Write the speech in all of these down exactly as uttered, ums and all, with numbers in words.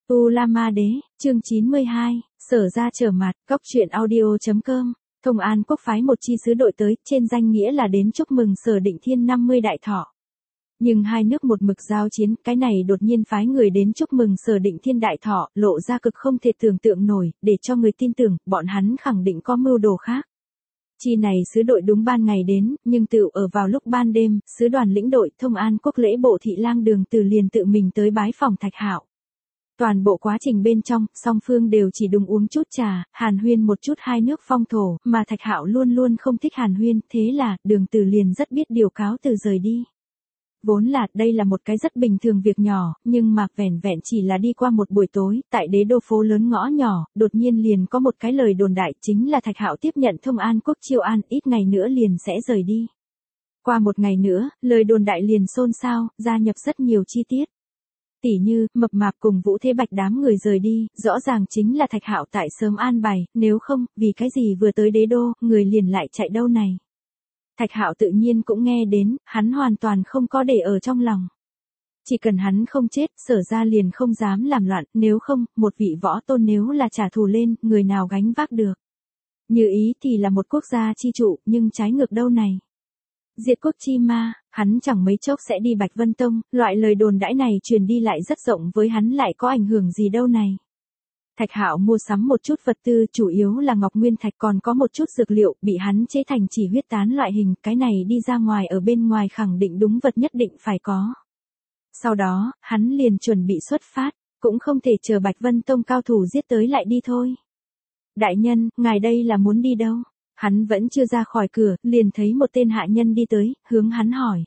U La Ma Đế, chương chín mươi hai, Sở ra trở mặt, Cóc truyện audio.com. Thông An Quốc phái một chi sứ đội tới, trên danh nghĩa là đến chúc mừng Sở Định Thiên năm mươi đại thọ. Nhưng hai nước một mực giao chiến, cái này đột nhiên phái người đến chúc mừng Sở Định Thiên đại thọ, lộ ra cực không thể tưởng tượng nổi, để cho người tin tưởng, bọn hắn khẳng định có mưu đồ khác. Chi này sứ đội đúng ban ngày đến, nhưng tự ở vào lúc ban đêm, sứ đoàn lĩnh đội Thông An Quốc lễ bộ thị lang Đường Từ liền tự mình tới bái phòng Thạch Hạo. Toàn bộ quá trình bên trong, song phương đều chỉ đùng uống chút trà, hàn huyên một chút hai nước phong thổ, mà Thạch Hạo luôn luôn không thích hàn huyên, thế là, Đường Từ liền rất biết điều cáo từ rời đi. Vốn là, đây là một cái rất bình thường việc nhỏ, nhưng mà, vẻn vẹn chỉ là đi qua một buổi tối, tại đế đô phố lớn ngõ nhỏ, đột nhiên liền có một cái lời đồn đại, chính là Thạch Hạo tiếp nhận Thông An Quốc chiêu an, ít ngày nữa liền sẽ rời đi. Qua một ngày nữa, lời đồn đại liền xôn xao, gia nhập rất nhiều chi tiết. Tỉ như, Mập Mạp cùng Vũ Thế Bạch đám người rời đi, rõ ràng chính là Thạch Hạo tại sớm an bài, nếu không, vì cái gì vừa tới đế đô, người liền lại chạy đâu này. Thạch Hạo tự nhiên cũng nghe đến, hắn hoàn toàn không có để ở trong lòng. Chỉ cần hắn không chết, Sở ra liền không dám làm loạn, nếu không, một vị võ tôn nếu là trả thù lên, người nào gánh vác được. Như ý thì là một quốc gia chi trụ, nhưng trái ngược đâu này. Diệt quốc chi ma, hắn chẳng mấy chốc sẽ đi Bạch Vân Tông, loại lời đồn đãi này truyền đi lại rất rộng với hắn lại có ảnh hưởng gì đâu này. Thạch Hạo mua sắm một chút vật tư, chủ yếu là ngọc nguyên thạch, còn có một chút dược liệu, bị hắn chế thành chỉ huyết tán loại hình, cái này đi ra ngoài ở bên ngoài khẳng định đúng vật nhất định phải có. Sau đó, hắn liền chuẩn bị xuất phát, cũng không thể chờ Bạch Vân Tông cao thủ giết tới lại đi thôi. Đại nhân, ngài đây là muốn đi đâu? Hắn vẫn chưa ra khỏi cửa, liền thấy một tên hạ nhân đi tới, hướng hắn hỏi.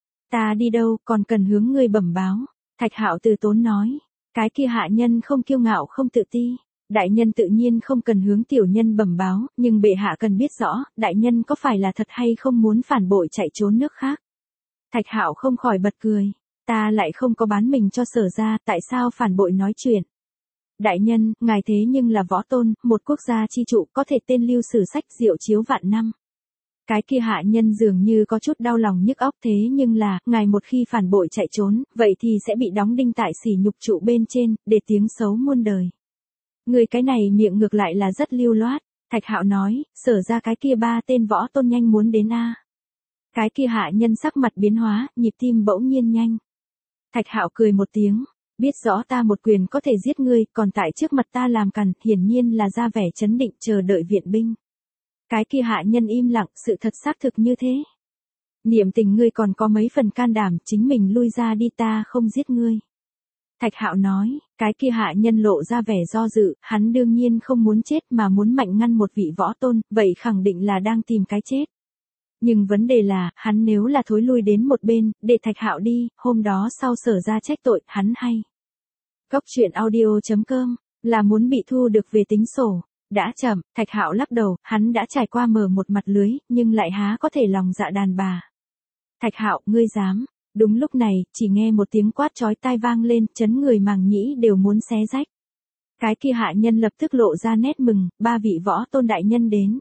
Ta đi đâu, còn cần hướng ngươi bẩm báo. Thạch Hạo từ tốn nói. Cái kia hạ nhân không kiêu ngạo không tự ti. Đại nhân tự nhiên không cần hướng tiểu nhân bẩm báo, nhưng bệ hạ cần biết rõ, đại nhân có phải là thật hay không muốn phản bội chạy trốn nước khác. Thạch Hạo không khỏi bật cười. Ta lại không có bán mình cho Sở ra, tại sao phản bội nói chuyện. Đại nhân, ngài thế nhưng là võ tôn, một quốc gia chi trụ, có thể tên lưu sử sách diệu chiếu vạn năm. Cái kia hạ nhân dường như có chút đau lòng nhức óc, thế nhưng là, ngài một khi phản bội chạy trốn, vậy thì sẽ bị đóng đinh tại sỉ nhục trụ bên trên, để tiếng xấu muôn đời. Người cái này miệng ngược lại là rất lưu loát. Thạch Hạo nói, Sở ra cái kia ba tên võ tôn nhanh muốn đến a. Cái kia hạ nhân sắc mặt biến hóa, nhịp tim bỗng nhiên nhanh. Thạch Hạo cười một tiếng. Biết rõ ta một quyền có thể giết ngươi, còn tại trước mặt ta làm cằn, hiển nhiên là ra vẻ chấn định chờ đợi viện binh. Cái kia hạ nhân im lặng, sự thật xác thực như thế. Niệm tình ngươi còn có mấy phần can đảm, chính mình lui ra đi, ta không giết ngươi. Thạch Hạo nói, cái kia hạ nhân lộ ra vẻ do dự, hắn đương nhiên không muốn chết mà muốn mạnh ngăn một vị võ tôn, vậy khẳng định là đang tìm cái chết. Nhưng vấn đề là, hắn nếu là thối lui đến một bên, để Thạch Hạo đi, hôm đó sau Sở ra trách tội, hắn hay. Cóc truyện audio.com, là muốn bị thu được về tính sổ. Đã chậm, Thạch Hạo lắc đầu, hắn đã trải qua mở một mặt lưới, nhưng lại há có thể lòng dạ đàn bà. Thạch Hạo, ngươi dám. Đúng lúc này, chỉ nghe một tiếng quát chói tai vang lên, chấn người màng nhĩ đều muốn xé rách. Cái kia hạ nhân lập tức lộ ra nét mừng, ba vị võ tôn đại nhân đến.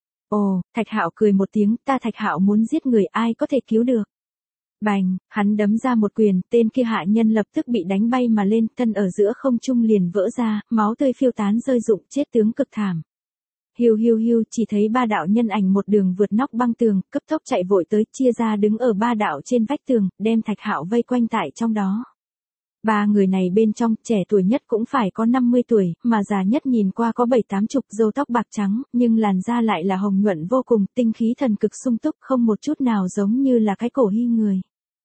Ồ, Thạch Hạo cười một tiếng, ta Thạch Hạo muốn giết người, ai có thể cứu được. Bành, hắn đấm ra một quyền, tên kia hạ nhân lập tức bị đánh bay mà lên, thân ở giữa không trung liền vỡ ra, máu tươi phiêu tán rơi rụng, chết tướng cực thảm. Hiu hiu hiu, chỉ thấy ba đạo nhân ảnh một đường vượt nóc băng tường, cấp tốc chạy vội tới, chia ra đứng ở ba đạo trên vách tường, đem Thạch Hạo vây quanh tại trong đó. Ba người này bên trong, trẻ tuổi nhất cũng phải có năm mươi tuổi, mà già nhất nhìn qua có bảy tám chục, râu tóc bạc trắng, nhưng làn da lại là hồng nhuận vô cùng, tinh khí thần cực sung túc, không một chút nào giống như là cái cổ hy người.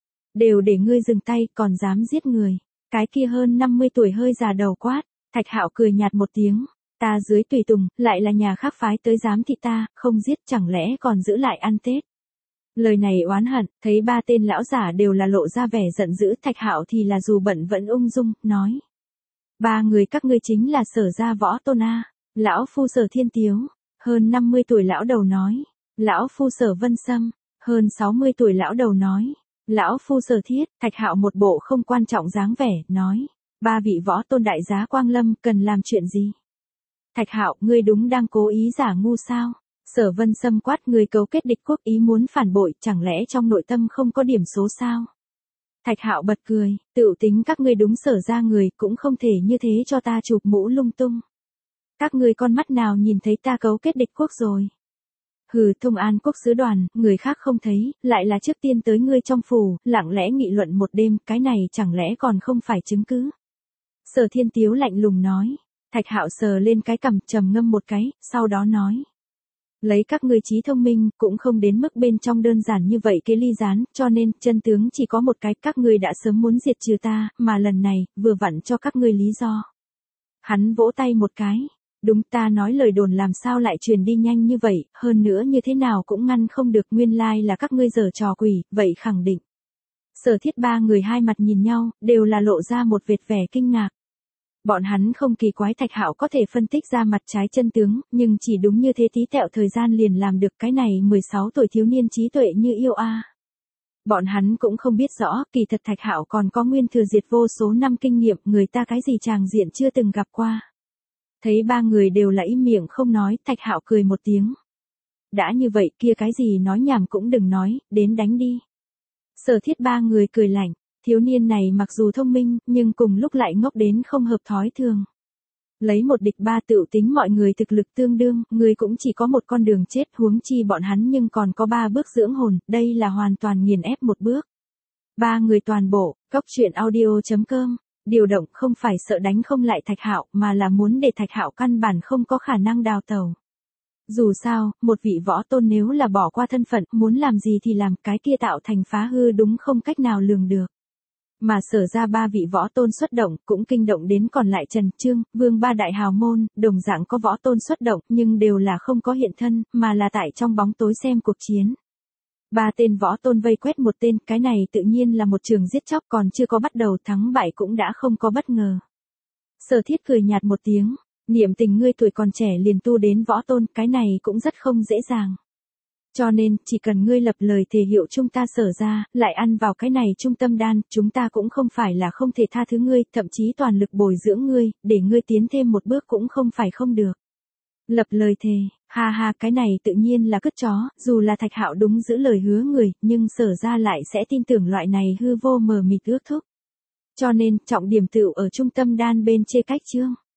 Đều để ngươi dừng tay, còn dám giết người. Cái kia hơn năm mươi tuổi hơi già đầu quát. Thạch Hạo cười nhạt một tiếng. Ta dưới tùy tùng, lại là nhà khác phái tới giám thị ta, không giết chẳng lẽ còn giữ lại ăn Tết. Lời này oán hận, thấy ba tên lão giả đều là lộ ra vẻ giận dữ, Thạch Hạo thì là dù bận vẫn ung dung, nói. Ba người các ngươi chính là Sở ra võ tôn a. Lão phu Sở Thiên Tiếu, hơn năm mươi tuổi lão đầu nói. Lão phu Sở Vân Sâm, hơn sáu mươi tuổi lão đầu nói. Lão phu Sở Thiết, Thạch Hạo một bộ không quan trọng dáng vẻ, nói. Ba vị võ tôn đại giá Quang Lâm, cần làm chuyện gì? Thạch Hạo, ngươi đúng đang cố ý giả ngu sao? Sở Vân Sâm quát, người cấu kết địch quốc ý muốn phản bội, chẳng lẽ trong nội tâm không có điểm số sao? Thạch Hạo bật cười, tựu tính các ngươi đúng Sở ra người cũng không thể như thế cho ta chụp mũ lung tung. Các ngươi con mắt nào nhìn thấy ta cấu kết địch quốc rồi. Hừ, Thông An quốc sứ đoàn, người khác không thấy, lại là trước tiên tới ngươi trong phủ, lặng lẽ nghị luận một đêm, cái này chẳng lẽ còn không phải chứng cứ. Sở Thiên Tiếu lạnh lùng nói. Thạch Hạo sờ lên cái cằm, trầm ngâm một cái, sau đó nói. Lấy các ngươi trí thông minh, cũng không đến mức bên trong đơn giản như vậy cái ly gián, cho nên, chân tướng chỉ có một cái, các ngươi đã sớm muốn diệt trừ ta, mà lần này, vừa vặn cho các ngươi lý do. Hắn vỗ tay một cái. Đúng, ta nói lời đồn làm sao lại truyền đi nhanh như vậy, hơn nữa như thế nào cũng ngăn không được, nguyên lai là các ngươi giở trò quỷ, vậy khẳng định. Sở Thiết ba người hai mặt nhìn nhau, đều là lộ ra một vệt vẻ kinh ngạc. Bọn hắn không kỳ quái Thạch Hạo có thể phân tích ra mặt trái chân tướng, nhưng chỉ đúng như thế tí tẹo thời gian liền làm được cái này mười sáu tuổi thiếu niên trí tuệ như yêu a. Bọn hắn cũng không biết rõ, kỳ thật Thạch Hạo còn có nguyên thừa diệt vô số năm kinh nghiệm, người ta cái gì tràng diện chưa từng gặp qua. Thấy ba người đều là im miệng không nói, Thạch Hạo cười một tiếng. Đã như vậy kia cái gì nói nhảm cũng đừng nói, đến đánh đi. Sở Thiết ba người cười lạnh, thiếu niên này mặc dù thông minh, nhưng cùng lúc lại ngốc đến không hợp thói thường. Lấy một địch ba tựu tính mọi người thực lực tương đương, người cũng chỉ có một con đường chết, huống chi bọn hắn nhưng còn có ba bước dưỡng hồn, đây là hoàn toàn nghiền ép một bước. Ba người toàn bộ, cốc truyện audio chấm com. Điều động không phải sợ đánh không lại Thạch Hạo, mà là muốn để Thạch Hạo căn bản không có khả năng đào tẩu. Dù sao, một vị võ tôn nếu là bỏ qua thân phận, muốn làm gì thì làm, cái kia tạo thành phá hư đúng không cách nào lường được. Mà Sở ra ba vị võ tôn xuất động, cũng kinh động đến còn lại Trần, Trương, Vương ba đại hào môn, đồng dạng có võ tôn xuất động, nhưng đều là không có hiện thân, mà là tại trong bóng tối xem cuộc chiến. Ba tên võ tôn vây quét một tên, cái này tự nhiên là một trường giết chóc, còn chưa có bắt đầu, thắng bại cũng đã không có bất ngờ. Sở Thiết cười nhạt một tiếng, niệm tình ngươi tuổi còn trẻ liền tu đến võ tôn, cái này cũng rất không dễ dàng. Cho nên, chỉ cần ngươi lập lời thề hiệu chúng ta Sở ra, lại ăn vào cái này trung tâm đan, chúng ta cũng không phải là không thể tha thứ ngươi, thậm chí toàn lực bồi dưỡng ngươi, để ngươi tiến thêm một bước cũng không phải không được. Lập lời thề, ha ha, cái này tự nhiên là cất chó, dù là Thạch Hạo đúng giữ lời hứa người, nhưng Sở ra lại sẽ tin tưởng loại này hư vô mờ mịt ước thúc. Cho nên, trọng điểm tựu ở trung tâm đan bên chê cách chương.